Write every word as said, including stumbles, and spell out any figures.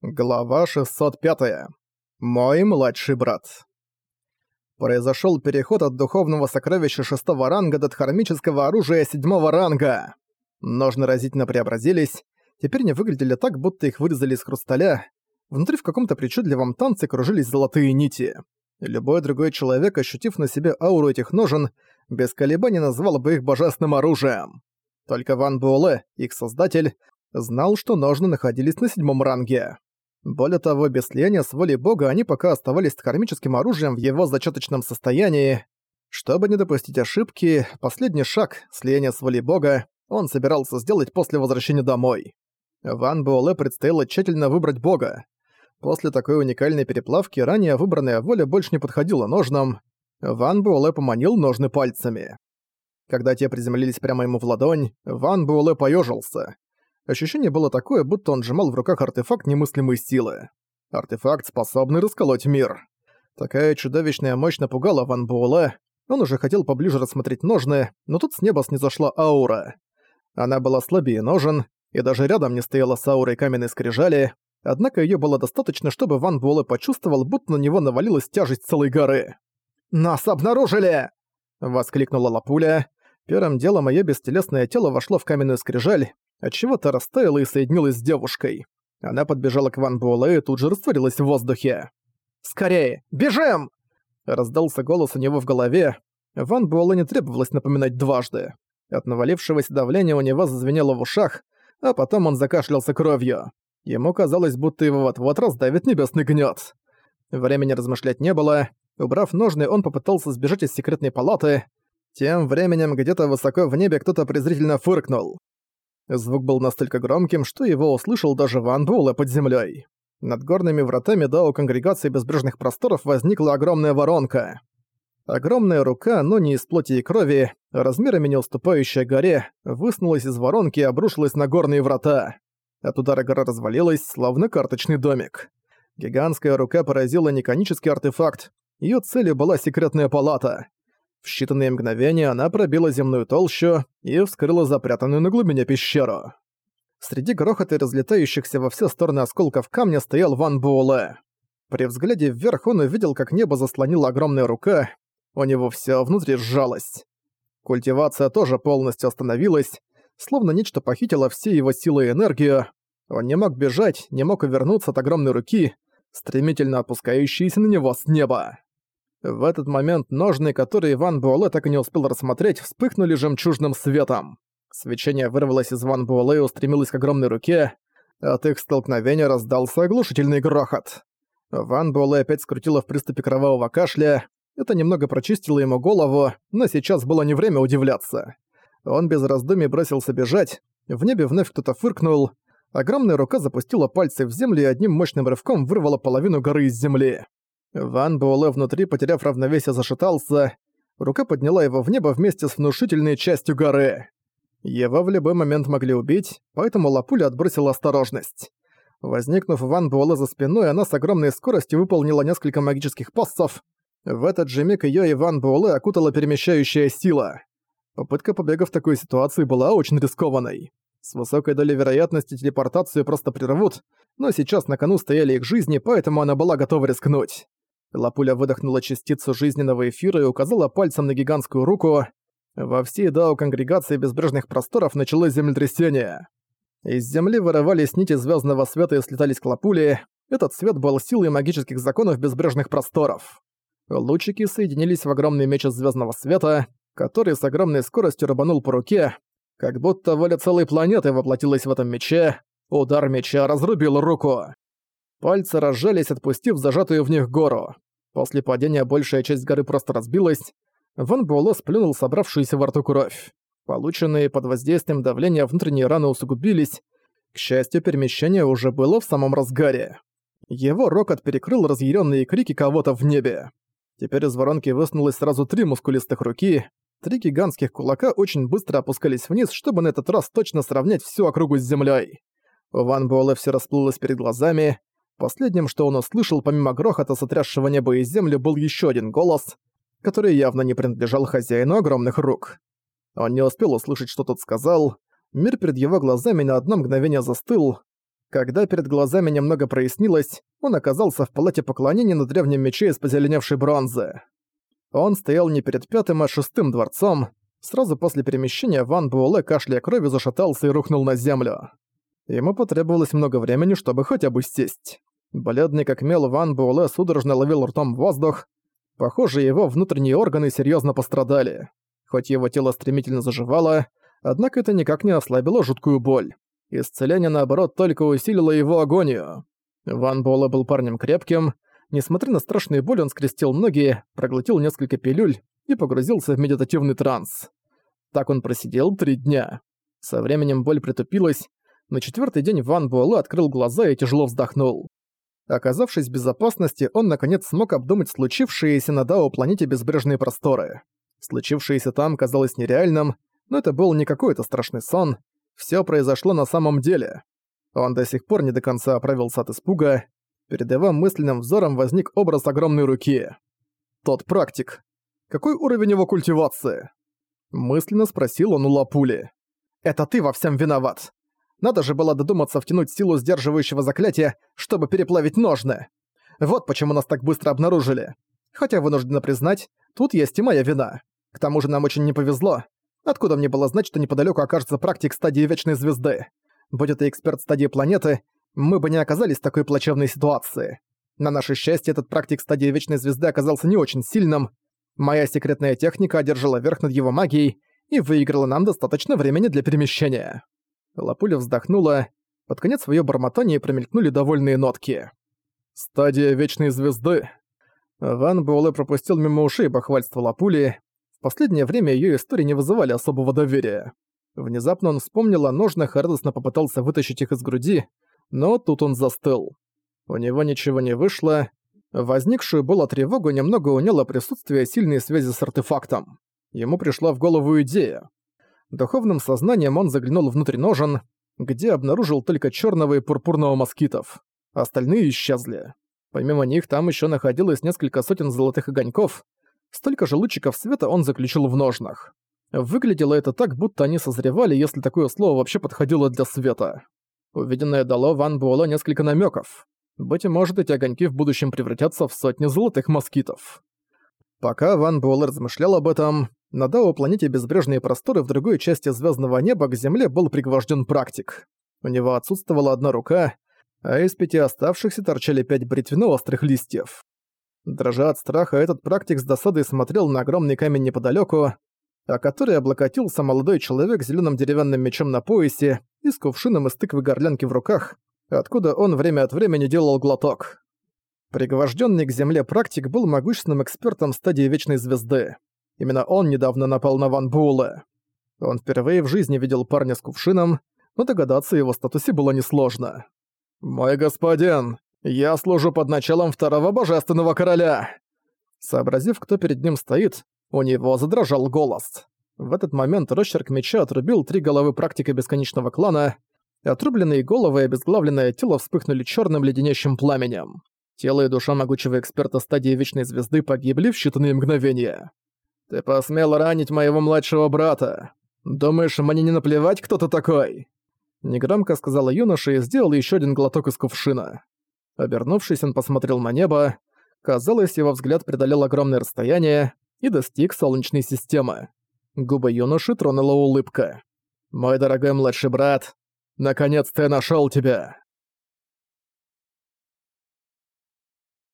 Глава шестьсот пятая. Мой младший брат. Произошёл переход от духовного сокровища шестого ранга до дхармического оружия седьмого ранга. Ножны разительно преобразились, теперь они выглядели так, будто их вырезали из хрусталя. Внутри в каком-то причудливом танце кружились золотые нити. Любой другой человек, ощутив на себе ауру этих ножен, без колебаний назвал бы их божественным оружием. Только Ван Буэлэ, их создатель, знал, что ножны находились на седьмом ранге. Более того, без слияния с волей бога они пока оставались кармическим оружием в его зачаточном состоянии. Чтобы не допустить ошибки, последний шаг, слияние с волей бога, он собирался сделать после возвращения домой. Ван Буэлэ предстояло тщательно выбрать бога. После такой уникальной переплавки ранее выбранная воля больше не подходила ножнам. Ван Буэлэ поманил ножны пальцами. Когда те приземлились прямо ему в ладонь, Ван Буэлэ поёжился. Ощущение было такое, будто он сжимал в руках артефакт немыслимой силы. Артефакт, способный расколоть мир. Такая чудовищная мощь напугала Ван Буэлэ. Он уже хотел поближе рассмотреть ножны, но тут с неба снизошла аура. Она была слабее ножен, и даже рядом не стояла с аурой каменной скрижали, однако её было достаточно, чтобы Ван Буэлэ почувствовал, будто на него навалилась тяжесть целой горы. «Нас обнаружили!» — воскликнула Лапуля. Первым делом её бестелесное тело вошло в каменную скрижаль, отчего-то растаяла и соединилась с девушкой. Она подбежала к Ван Буэлэ и тут же растворилась в воздухе. «Скорее! Бежим!» Раздался голос у него в голове. Ван Буэлэ не требовалось напоминать дважды. От навалившегося давления у него зазвенело в ушах, а потом он закашлялся кровью. Ему казалось, будто его вот-вот раздавит небесный гнёт. Времени размышлять не было. Убрав ножны, он попытался сбежать из секретной палаты. Тем временем где-то высоко в небе кто-то презрительно фыркнул. Звук был настолько громким, что его услышал даже Ван Буэлэ под землей. Над горными вратами Дао Конгрегации Безбрежных Просторов возникла огромная воронка. Огромная рука, но не из плоти и крови, размерами не уступающая горе, высунулась из воронки и обрушилась на горные врата. От удара гора развалилась, словно карточный домик. Гигантская рука поразила не конический артефакт, её целью была секретная палата. В считанные мгновения она пробила земную толщу и вскрыла запрятанную на глубине пещеру. Среди грохота и разлетающихся во все стороны осколков камня стоял Ван Буэлэ. При взгляде вверх он увидел, как небо заслонила огромная рука, у него всё внутри сжалось. Культивация тоже полностью остановилась, словно нечто похитило все его силы и энергию. Он не мог бежать, не мог увернуться от огромной руки, стремительно опускающейся на него с неба. В этот момент ножны, которые Ван Буэлэ так и не успел рассмотреть, вспыхнули жемчужным светом. Свечение вырвалось из Ван Буэлэ и устремилось к огромной руке. От их столкновения раздался оглушительный грохот. Ван Буэлэ опять скрутило в приступе кровавого кашля. Это немного прочистило ему голову, но сейчас было не время удивляться. Он без раздумий бросился бежать. В небе вновь кто-то фыркнул. Огромная рука запустила пальцы в землю и одним мощным рывком вырвала половину горы из земли. Ван Буэлэ внутри, потеряв равновесие, зашатался. Рука подняла его в небо вместе с внушительной частью горы. Его в любой момент могли убить, поэтому Лапуля отбросила осторожность. Возникнув у Ван Буэлэ за спиной, она с огромной скоростью выполнила несколько магических пассов. В этот же миг её и Ван Буэлэ окутала перемещающая сила. Попытка побега в такой ситуации была очень рискованной. С высокой долей вероятности телепортацию просто прервут, но сейчас на кону стояли их жизни, поэтому она была готова рискнуть. Лапуля выдохнула частицу жизненного эфира и указала пальцем на гигантскую руку. Во всей Дао Конгрегации Безбрежных Просторов началось землетрясение. Из земли вырывались нити звездного света и слетались к Лапуле. Этот свет был силой магических законов Безбрежных Просторов. Лучики соединились в огромный меч из звездного света, который с огромной скоростью рубанул по руке, как будто воля целой планеты воплотилась в этом мече. Удар меча разрубил руку. Пальцы разжались, отпустив зажатую в них гору. После падения большая часть горы просто разбилась. Ван Буэлэ сплюнул собравшуюся во рту кровь. Полученные под воздействием давления внутренние раны усугубились. К счастью, перемещение уже было в самом разгаре. Его рокот перекрыл разъяренные крики кого-то в небе. Теперь из воронки высунулось сразу три мускулистых руки. Три гигантских кулака очень быстро опускались вниз, чтобы на этот раз точно сравнять всю округу с землей. У Ван Буэлэ все расплылось перед глазами. Последним, что он услышал, помимо грохота, сотрясшего небо и землю, был еще один голос, который явно не принадлежал хозяину огромных рук. Он не успел услышать, что тот сказал. Мир перед его глазами на одно мгновение застыл. Когда перед глазами немного прояснилось, он оказался в палате поклонения на древнем мече из позеленевшей бронзы. Он стоял не перед пятым, а шестым дворцом. Сразу после перемещения Ван Буэлэ, кашляя кровью, зашатался и рухнул на землю. Ему потребовалось много времени, чтобы хотя бы сесть. Бледный как мел Ван Буэлэ судорожно ловил ртом воздух. Похоже, его внутренние органы серьезно пострадали. Хоть его тело стремительно заживало, однако это никак не ослабило жуткую боль. Исцеление, наоборот, только усилило его агонию. Ван Буэлэ был парнем крепким. Несмотря на страшную боль, он скрестил ноги, проглотил несколько пилюль и погрузился в медитативный транс. Так он просидел три дня. Со временем боль притупилась. На четвертый день Ван Буэлэ открыл глаза и тяжело вздохнул. Оказавшись в безопасности, он наконец смог обдумать случившееся на Дао-планете Безбрежные просторы. Случившееся там казалось нереальным, но это был не какой-то страшный сон. Всё произошло на самом деле. Он до сих пор не до конца оправился от испуга. Перед его мысленным взором возник образ огромной руки. Тот практик. Какой уровень его культивации? Мысленно спросил он у Лапули. «Это ты во всем виноват. Надо же было додуматься втянуть силу сдерживающего заклятия, чтобы переплавить ножны. Вот почему нас так быстро обнаружили. Хотя, вынуждена признать, тут есть и моя вина. К тому же нам очень не повезло. Откуда мне было знать, что неподалёку окажется практик стадии Вечной Звезды? Будь это эксперт стадии планеты, мы бы не оказались в такой плачевной ситуации. На наше счастье, этот практик стадии Вечной Звезды оказался не очень сильным. Моя секретная техника одержала верх над его магией и выиграла нам достаточно времени для перемещения». Лапуля вздохнула. Под конец своего бормотания промелькнули довольные нотки. «Стадия Вечной Звезды». Ван Буэлэ пропустил мимо ушей бахвальство Лапули. В последнее время её истории не вызывали особого доверия. Внезапно он вспомнил о ножнах и радостно попытался вытащить их из груди, но тут он застыл. У него ничего не вышло. Возникшую было тревогу немного уняло присутствие сильной связи с артефактом. Ему пришла в голову идея. Духовным сознанием он заглянул внутрь ножен, где обнаружил только чёрного и пурпурного москитов. Остальные исчезли. Помимо них там ещё находилось несколько сотен золотых огоньков. Столько же лучиков света он заключил в ножнах. Выглядело это так, будто они созревали, если такое слово вообще подходило для света. Увиденное дало Ван Буэлэ несколько намёков. Быть может, эти огоньки в будущем превратятся в сотни золотых москитов. Пока Ван Буэлэ размышлял об этом, на Дао-планете Безбрежные просторы в другой части звездного неба к Земле был пригвожден практик. У него отсутствовала одна рука, а из пяти оставшихся торчали пять бритвенно-острых листьев. Дрожа от страха, этот практик с досадой смотрел на огромный камень неподалеку, о который облокотился молодой человек с зеленым деревянным мечом на поясе и с кувшином из тыквы-горлянки в руках, откуда он время от времени делал глоток. Пригвожденный к земле практик был могущественным экспертом стадии Вечной Звезды. Именно он недавно напал на Ван Буэлэ. Он впервые в жизни видел парня с кувшином, но догадаться о его статусе было несложно. «Мой господин, я служу под началом второго божественного короля!» Сообразив, кто перед ним стоит, у него задрожал голос. В этот момент росчерк меча отрубил три головы практика бесконечного клана. Отрубленные головы и обезглавленное тело вспыхнули черным леденящим пламенем. Тело и душа могучего эксперта стадии Вечной Звезды погибли в считанные мгновения. «Ты посмел ранить моего младшего брата. Думаешь, мне не наплевать, кто ты такой?» Негромко сказала юноша и сделал еще один глоток из кувшина. Обернувшись, он посмотрел на небо. Казалось, его взгляд преодолел огромное расстояние и достиг Солнечной системы. Губы юноши тронула улыбка. «Мой дорогой младший брат, наконец-то я нашёл тебя!»